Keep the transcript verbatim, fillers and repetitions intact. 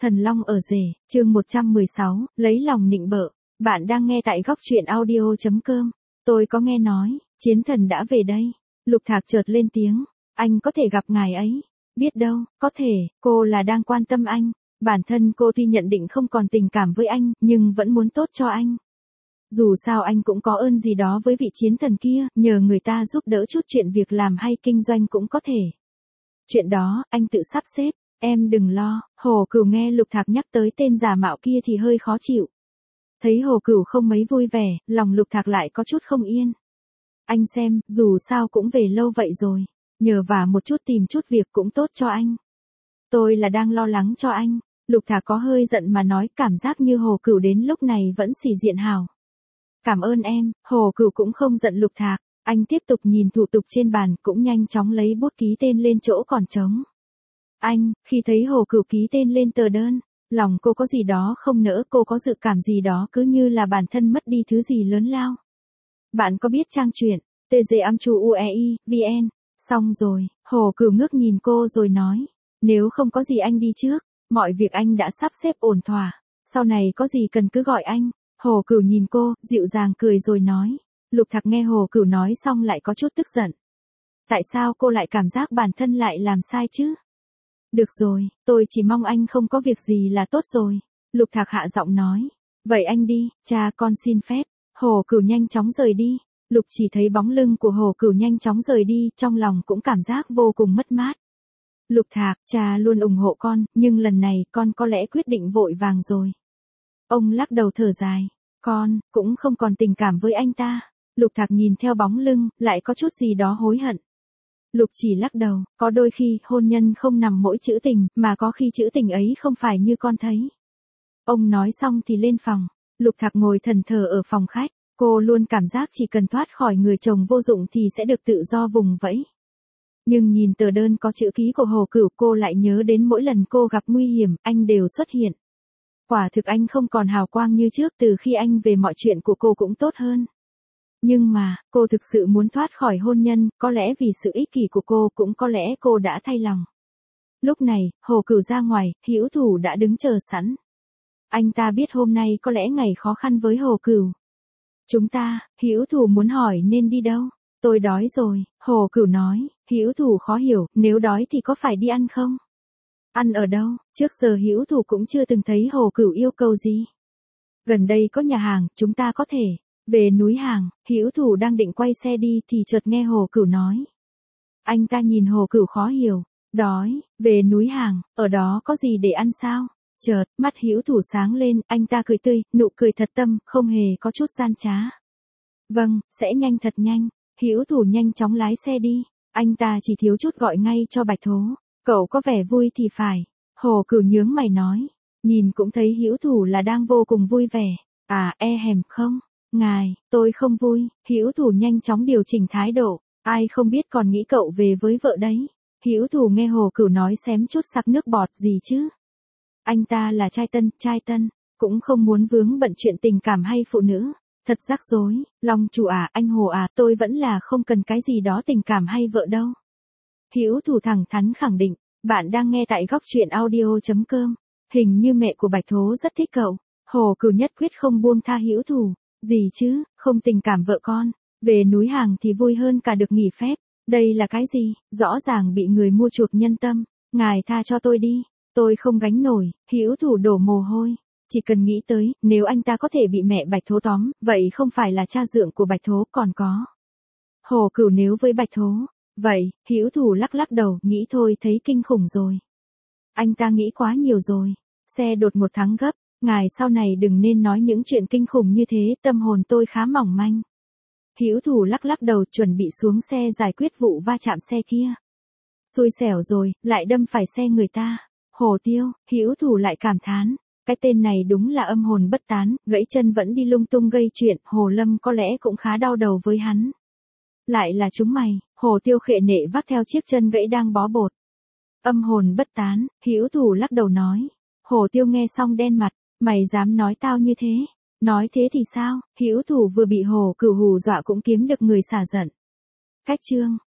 Thần Long ở rể, chương một trăm mười sáu, lấy lòng nịnh bợ. Bạn đang nghe tại góc truyện audio chấm com. Tôi có nghe nói, chiến thần đã về đây. Lục Thạc chợt lên tiếng, anh có thể gặp ngài ấy. Biết đâu, có thể, cô là đang quan tâm anh. Bản thân cô tuy nhận định không còn tình cảm với anh, nhưng vẫn muốn tốt cho anh. Dù sao anh cũng có ơn gì đó với vị chiến thần kia, nhờ người ta giúp đỡ chút chuyện việc làm hay kinh doanh cũng có thể. Chuyện đó, anh tự sắp xếp. Em đừng lo. Hồ Cửu nghe Lục Thạc nhắc tới tên giả mạo kia thì hơi khó chịu. Thấy Hồ Cửu không mấy vui vẻ, lòng Lục Thạc lại có chút không yên. Anh xem, dù sao cũng về lâu vậy rồi, nhờ vả một chút tìm chút việc cũng tốt cho anh. Tôi là đang lo lắng cho anh. Lục Thạc có hơi giận mà nói, cảm giác như Hồ Cửu đến lúc này vẫn sĩ diện hào. Cảm ơn em. Hồ Cửu cũng không giận Lục Thạc. Anh tiếp tục nhìn thủ tục trên bàn, cũng nhanh chóng lấy bút ký tên lên chỗ còn trống. Anh, khi thấy Hồ Cửu ký tên lên tờ đơn, lòng cô có gì đó không nỡ, cô có dự cảm gì đó cứ như là bản thân mất đi thứ gì lớn lao. Bạn có biết trang truyện tê giê am chu u e i vn? Xong rồi, Hồ Cửu ngước nhìn cô rồi nói, nếu không có gì anh đi trước, mọi việc anh đã sắp xếp ổn thỏa, sau này có gì cần cứ gọi anh. Hồ Cửu nhìn cô, dịu dàng cười rồi nói. Lục Thạc nghe Hồ Cửu nói xong lại có chút tức giận. Tại sao cô lại cảm giác bản thân lại làm sai chứ? Được rồi, tôi chỉ mong anh không có việc gì là tốt rồi. Lục Thạc hạ giọng nói. Vậy anh đi, cha con xin phép. Hồ Cửu nhanh chóng rời đi. Lục chỉ thấy bóng lưng của Hồ Cửu nhanh chóng rời đi, trong lòng cũng cảm giác vô cùng mất mát. Lục Thạc, cha luôn ủng hộ con, nhưng lần này con có lẽ quyết định vội vàng rồi. Ông lắc đầu thở dài. Con, cũng không còn tình cảm với anh ta. Lục Thạc nhìn theo bóng lưng, lại có chút gì đó hối hận. Lục chỉ lắc đầu, có đôi khi, hôn nhân không nằm mỗi chữ tình, mà có khi chữ tình ấy không phải như con thấy. Ông nói xong thì lên phòng. Lục Thạc ngồi thẫn thờ ở phòng khách. Cô luôn cảm giác chỉ cần thoát khỏi người chồng vô dụng thì sẽ được tự do vùng vẫy. Nhưng nhìn tờ đơn có chữ ký của Hồ Cửu, cô lại nhớ đến mỗi lần cô gặp nguy hiểm, anh đều xuất hiện. Quả thực anh không còn hào quang như trước, từ khi anh về mọi chuyện của cô cũng tốt hơn. Nhưng mà, cô thực sự muốn thoát khỏi hôn nhân, có lẽ vì sự ích kỷ của cô, cũng có lẽ cô đã thay lòng. Lúc này, Hồ Cửu ra ngoài, Hữu Thủ đã đứng chờ sẵn. Anh ta biết hôm nay có lẽ ngày khó khăn với Hồ Cửu. Chúng ta, Hữu Thủ muốn hỏi nên đi đâu? Tôi đói rồi, Hồ Cửu nói. Hữu Thủ khó hiểu, nếu đói thì có phải đi ăn không? Ăn ở đâu? Trước giờ Hữu Thủ cũng chưa từng thấy Hồ Cửu yêu cầu gì. Gần đây có nhà hàng, chúng ta có thể về núi hàng. Hữu Thủ đang định quay xe đi thì chợt nghe Hồ Cửu nói. Anh ta nhìn Hồ Cửu khó hiểu. Đói, về núi hàng, ở đó có gì để ăn sao? Chợt, mắt Hữu Thủ sáng lên, anh ta cười tươi, nụ cười thật tâm, không hề có chút gian trá. Vâng, sẽ nhanh thật nhanh. Hữu Thủ nhanh chóng lái xe đi. Anh ta chỉ thiếu chút gọi ngay cho Bạch Thố. Cậu có vẻ vui thì phải. Hồ Cửu nhướng mày nói. Nhìn cũng thấy Hữu Thủ là đang vô cùng vui vẻ. À, e hèm không? Ngài, tôi không vui. Hữu Thủ nhanh chóng điều chỉnh thái độ. Ai không biết còn nghĩ cậu về với vợ đấy. Hữu Thủ nghe Hồ Cửu nói xém chút sặc nước bọt gì chứ. Anh ta là trai tân, trai tân, cũng không muốn vướng bận chuyện tình cảm hay phụ nữ. Thật rắc rối. Long chủ à, anh Hồ à, tôi vẫn là không cần cái gì đó tình cảm hay vợ đâu. Hữu Thủ thẳng thắn khẳng định. Bạn đang nghe tại góc truyện audio chấm com. Hình như mẹ của Bạch Thố rất thích cậu. Hồ Cửu nhất quyết không buông tha Hữu Thủ. Gì chứ, không tình cảm vợ con. Về núi hàng thì vui hơn cả được nghỉ phép. Đây là cái gì? Rõ ràng bị người mua chuộc nhân tâm. Ngài tha cho tôi đi. Tôi không gánh nổi. Hữu Thủ đổ mồ hôi. Chỉ cần nghĩ tới, nếu anh ta có thể bị mẹ Bạch Thố tóm, vậy không phải là cha dượng của Bạch Thố còn có. Hồ Cửu nếu với Bạch Thố. Vậy, Hữu Thủ lắc lắc đầu, nghĩ thôi thấy kinh khủng rồi. Anh ta nghĩ quá nhiều rồi. Xe đột một tháng gấp, ngài sau này đừng nên nói những chuyện kinh khủng như thế, tâm hồn tôi khá mỏng manh. Hữu Thủ lắc lắc đầu chuẩn bị xuống xe giải quyết vụ va chạm xe kia. Xui xẻo rồi, lại đâm phải xe người ta. Hồ Tiêu, Hữu Thủ lại cảm thán. Cái tên này đúng là âm hồn bất tán, gãy chân vẫn đi lung tung gây chuyện, Hồ Lâm có lẽ cũng khá đau đầu với hắn. Lại là chúng mày. Hồ Tiêu khệ nệ vác theo chiếc chân gãy đang bó bột. Âm hồn bất tán, Hữu Thủ lắc đầu nói. Hồ Tiêu nghe xong đen mặt, mày dám nói tao như thế? Nói thế thì sao? Hữu Thủ vừa bị Hồ Cửu hù dọa cũng kiếm được người xả giận. Cách chương